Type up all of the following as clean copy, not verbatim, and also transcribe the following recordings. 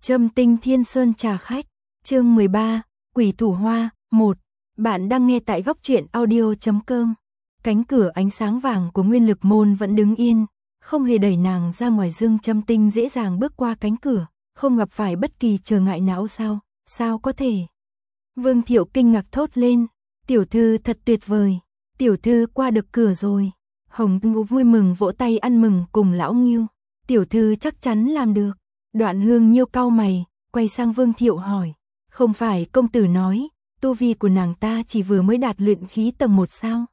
Châm tinh Thiên Sơn trà khách, chương 13, Quỷ thủ hoa, 1. Bạn đang nghe tại góc truyện audio.com. Cánh cửa ánh sáng vàng của Nguyên Lực Môn vẫn đứng yên, không hề đẩy nàng ra ngoài. Dương Châm Tinh dễ dàng bước qua cánh cửa, không gặp phải bất kỳ trở ngại nào. Sao có thể? Vương Thiệu kinh ngạc thốt lên, tiểu thư thật tuyệt vời, tiểu thư qua được cửa rồi. Hồng Ngũ vui mừng vỗ tay ăn mừng cùng lão Ngưu, tiểu thư chắc chắn làm được. Đoạn Hương Nhiêu cau mày, quay sang Vương Thiệu hỏi, không phải công tử nói, tu vi của nàng ta chỉ vừa mới đạt luyện khí tầng 1 sao?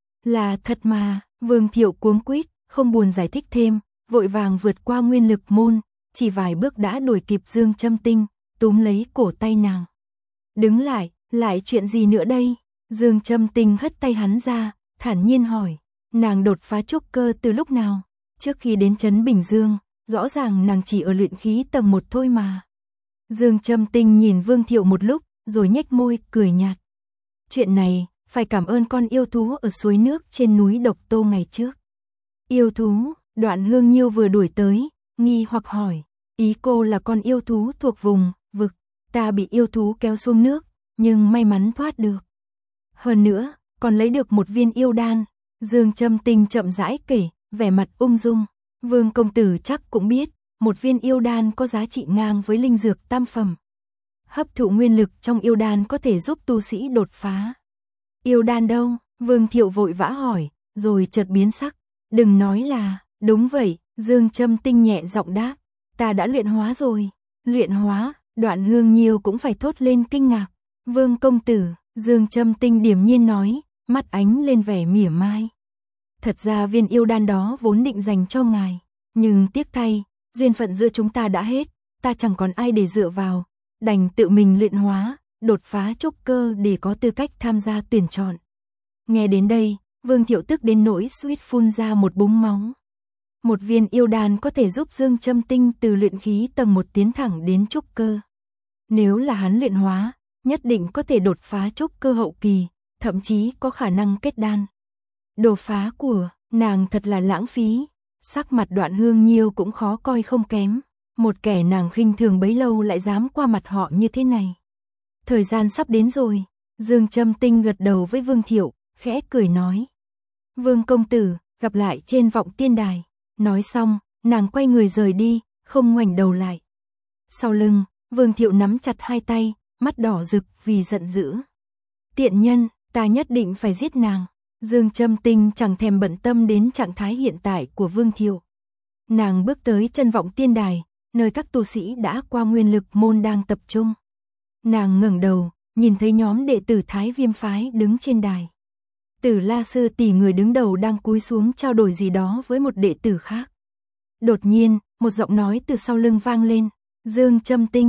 Là thật mà. Vương Thiệu cuống quýt, không buồn giải thích thêm, vội vàng vượt qua Nguyên Lực Môn, chỉ vài bước đã đuổi kịp Dương Châm Tinh, túm lấy cổ tay nàng. Đứng lại chuyện gì nữa đây? Dương Châm Tinh hất tay hắn ra, thản nhiên hỏi, nàng đột phá trúc cơ từ lúc nào? Trước khi đến trấn Bình Dương, rõ ràng nàng chỉ ở luyện khí tầng 1 thôi mà. Dương Châm Tinh nhìn Vương Thiệu một lúc, rồi nhếch môi, cười nhạt. Chuyện này, phải cảm ơn con yêu thú ở suối nước trên núi Độc Tô ngày trước. Yêu thú? Đoạn Hương Nhiêu vừa đuổi tới, nghi hoặc hỏi, ý cô là con yêu thú thuộc vùng vực, ta bị yêu thú kéo xuống nước, nhưng may mắn thoát được. Hơn nữa, còn lấy được một viên yêu đan. Dương Châm Tinh chậm rãi kể, vẻ mặt ung dung. Vương công tử chắc cũng biết, một viên yêu đan có giá trị ngang với linh dược tam phẩm. Hấp thụ nguyên lực trong yêu đan có thể giúp tu sĩ đột phá. Yêu đan đâu? Vương Thiệu vội vã hỏi, rồi chợt biến sắc. Đừng nói là, đúng vậy, Dương Châm Tinh nhẹ giọng đáp, ta đã luyện hóa rồi. Luyện hóa? Đoạn Hương Nhiêu cũng phải thốt lên kinh ngạc. Vương công tử, Dương Châm Tinh điềm nhiên nói, mắt ánh lên vẻ mỉa mai. Thật ra viên yêu đan đó vốn định dành cho ngài, nhưng tiếc thay, duyên phận giữa chúng ta đã hết, ta chẳng còn ai để dựa vào, đành tự mình luyện hóa, đột phá trúc cơ để có tư cách tham gia tuyển chọn. Nghe đến đây, Vương Thiệu tức đến nỗi suýt phun ra một búng máu. Một viên yêu đan có thể giúp Dương Châm Tinh từ luyện khí tầng 1 tiến thẳng đến trúc cơ. Nếu là hắn luyện hóa, nhất định có thể đột phá trúc cơ hậu kỳ, thậm chí có khả năng kết đan. Đột phá của nàng thật là lãng phí. Sắc mặt Đoạn Hương Nhiêu cũng khó coi không kém. Một kẻ nàng khinh thường bấy lâu lại dám qua mặt họ như thế này. Thời gian sắp đến rồi. Dương Châm Tinh gật đầu với Vương Thiệu, khẽ cười nói. Vương công tử, gặp lại trên vọng tiên đài. Nói xong, nàng quay người rời đi, không ngoảnh đầu lại. Sau lưng, Vương Thiệu nắm chặt hai tay, mắt đỏ rực vì giận dữ. Tiện nhân, ta nhất định phải giết nàng. Dương Châm Tinh chẳng thèm bận tâm đến trạng thái hiện tại của Vương Thiệu. Nàng bước tới chân vọng tiên đài, nơi các tu sĩ đã qua Nguyên Lực Môn đang tập trung. Nàng ngẩng đầu, nhìn thấy nhóm đệ tử Thái Viêm phái đứng trên đài. Tử La sư tỷ người đứng đầu đang cúi xuống trao đổi gì đó với một đệ tử khác. Đột nhiên, một giọng nói từ sau lưng vang lên. Dương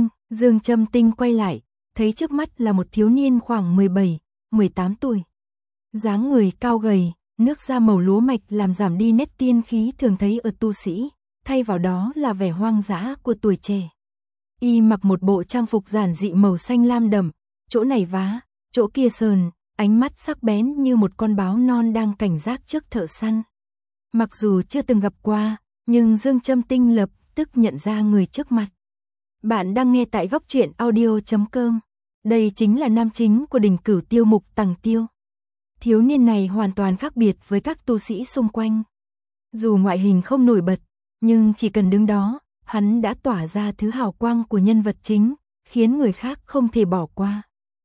Châm Tinh quay lại, thấy trước mắt là một thiếu niên khoảng 17, 18 tuổi. Dáng người cao gầy, nước da màu lúa mạch làm giảm đi nét tiên khí thường thấy ở tu sĩ, thay vào đó là vẻ hoang dã của tuổi trẻ. Y mặc một bộ trang phục giản dị màu xanh lam đậm, chỗ này vá, chỗ kia sờn, ánh mắt sắc bén như một con báo non đang cảnh giác trước thợ săn. Mặc dù chưa từng gặp qua, nhưng Dương Châm Tinh lập tức nhận ra người trước mặt. Bạn đang nghe tại góc truyện audio.com. Đây chính là nam chính của Đỉnh Cửu Tiêu Mục Tằng Tiêu. Thiếu niên này hoàn toàn khác biệt với các tu sĩ xung quanh. Dù ngoại hình không nổi bật, nhưng chỉ cần đứng đó, hắn đã tỏa ra thứ hào quang của nhân vật chính, khiến người khác không thể bỏ qua.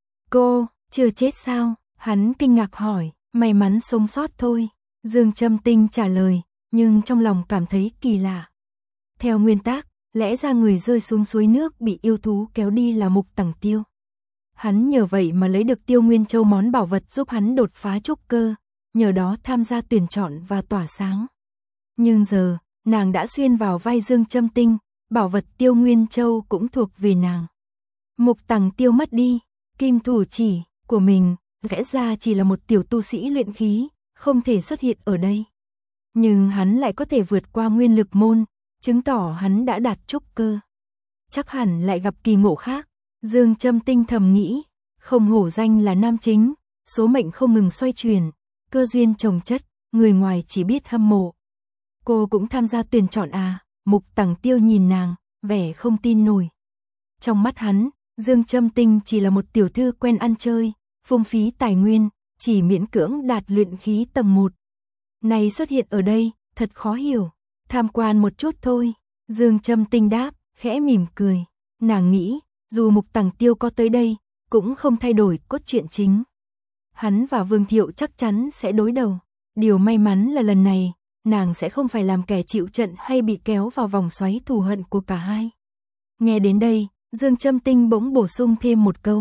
Cô, chưa chết sao? Hắn kinh ngạc hỏi, may mắn sống sót thôi. Dương Châm Tinh trả lời, nhưng trong lòng cảm thấy kỳ lạ. Theo nguyên tắc, lẽ ra người rơi xuống suối nước bị yêu thú kéo đi là Mục Tằng Tiêu. Hắn nhờ vậy mà lấy được Tiêu Nguyên Châu, món bảo vật giúp hắn đột phá trúc cơ, nhờ đó tham gia tuyển chọn và tỏa sáng. Nhưng giờ, nàng đã xuyên vào vai Dương Châm Tinh, bảo vật Tiêu Nguyên Châu cũng thuộc về nàng. Mục Tằng Tiêu mất đi, kim thủ chỉ của mình, lẽ ra chỉ là một tiểu tu sĩ luyện khí, không thể xuất hiện ở đây. Nhưng hắn lại có thể vượt qua Nguyên Lực Môn, chứng tỏ hắn đã đạt trúc cơ. Chắc hẳn lại gặp kỳ ngộ khác. Dương Châm Tinh thầm nghĩ, không hổ danh là nam chính, số mệnh không ngừng xoay chuyển, cơ duyên chồng chất, người ngoài chỉ biết hâm mộ. Cô cũng tham gia tuyển chọn à? Mục Tằng Tiêu nhìn nàng, vẻ không tin nổi. Trong mắt hắn, Dương Châm Tinh chỉ là một tiểu thư quen ăn chơi, phung phí tài nguyên, chỉ miễn cưỡng đạt luyện khí tầng 1. Này xuất hiện ở đây, thật khó hiểu. Tham quan một chút thôi. Dương Châm Tinh đáp, khẽ mỉm cười. Nàng nghĩ, dù Mục Tằng Tiêu có tới đây, cũng không thay đổi cốt truyện chính. Hắn và Vương Thiệu chắc chắn sẽ đối đầu. Điều may mắn là lần này, nàng sẽ không phải làm kẻ chịu trận hay bị kéo vào vòng xoáy thù hận của cả hai. Nghe đến đây, Dương Châm Tinh bỗng bổ sung thêm một câu.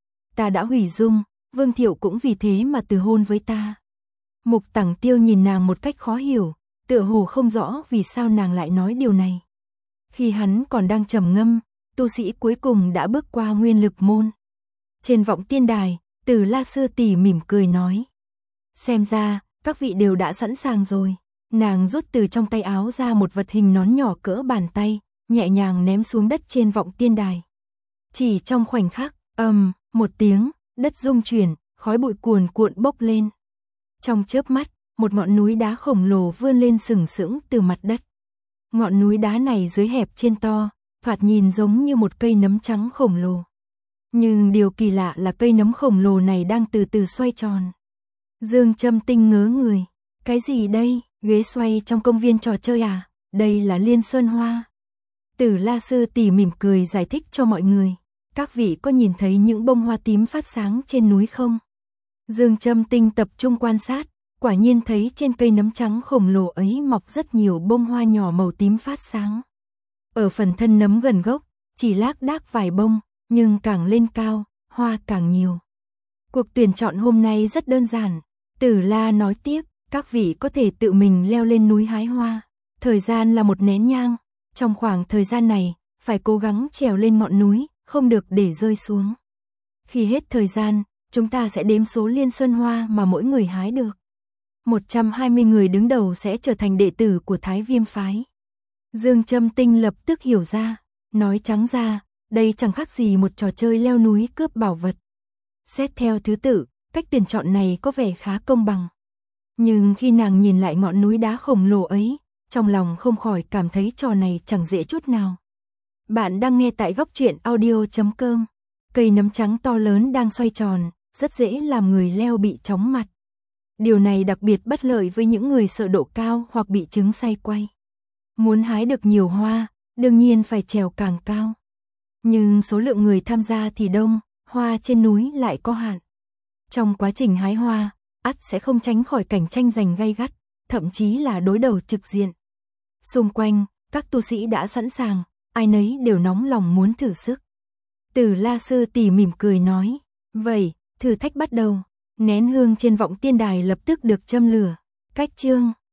Ta đã hủy dung, Vương Thiệu cũng vì thế mà từ hôn với ta. Mục Tằng Tiêu nhìn nàng một cách khó hiểu, tựa hồ không rõ vì sao nàng lại nói điều này. Khi hắn còn đang trầm ngâm, tu sĩ cuối cùng đã bước qua nguyên lực môn. Trên vọng tiên đài, Tử La Sư tỷ mỉm cười nói. Xem ra, các vị đều đã sẵn sàng rồi. Nàng rút từ trong tay áo ra một vật hình nón nhỏ cỡ bàn tay, nhẹ nhàng ném xuống đất trên vọng tiên đài. Chỉ trong khoảnh khắc, một tiếng, đất rung chuyển, khói bụi cuồn cuộn bốc lên. Trong chớp mắt, một ngọn núi đá khổng lồ vươn lên sừng sững từ mặt đất. Ngọn núi đá này dưới hẹp trên to, thoạt nhìn giống như một cây nấm trắng khổng lồ. Nhưng điều kỳ lạ là cây nấm khổng lồ này đang từ từ xoay tròn. Dương Châm Tinh ngớ người. Cái gì đây? Ghế xoay trong công viên trò chơi à? Đây là Liên Sơn Hoa. Tử La Sư tỷ mỉm cười giải thích cho mọi người. Các vị có nhìn thấy những bông hoa tím phát sáng trên núi không? Dương Châm Tinh tập trung quan sát, quả nhiên thấy trên cây nấm trắng khổng lồ ấy mọc rất nhiều bông hoa nhỏ màu tím phát sáng. Ở phần thân nấm gần gốc, chỉ lác đác vài bông, nhưng càng lên cao, hoa càng nhiều. Cuộc tuyển chọn hôm nay rất đơn giản. Tử La nói tiếp, các vị có thể tự mình leo lên núi hái hoa. Thời gian là một nén nhang. Trong khoảng thời gian này, phải cố gắng trèo lên ngọn núi, không được để rơi xuống. Khi hết thời gian, chúng ta sẽ đếm số liên sơn hoa mà mỗi người hái được. 120 người đứng đầu sẽ trở thành đệ tử của Thái Viêm phái. Dương Châm Tinh lập tức hiểu ra, nói trắng ra, đây chẳng khác gì một trò chơi leo núi cướp bảo vật. Xét theo thứ tự, cách tuyển chọn này có vẻ khá công bằng. Nhưng khi nàng nhìn lại ngọn núi đá khổng lồ ấy, trong lòng không khỏi cảm thấy trò này chẳng dễ chút nào. Bạn đang nghe tại Góc Truyện Audio.com. Cây nấm trắng to lớn đang xoay tròn, rất dễ làm người leo bị chóng mặt. Điều này đặc biệt bất lợi với những người sợ độ cao hoặc bị chứng say quay. Muốn hái được nhiều hoa, đương nhiên phải trèo càng cao. Nhưng số lượng người tham gia thì đông, hoa trên núi lại có hạn. Trong quá trình hái hoa, ắt sẽ không tránh khỏi cảnh tranh giành gay gắt, thậm chí là đối đầu trực diện. Xung quanh, các tu sĩ đã sẵn sàng, ai nấy đều nóng lòng muốn thử sức. Tử La Sư tỷ mỉm cười nói, vậy, thử thách bắt đầu. Nén hương trên vọng tiên đài lập tức được châm lửa. Cách chương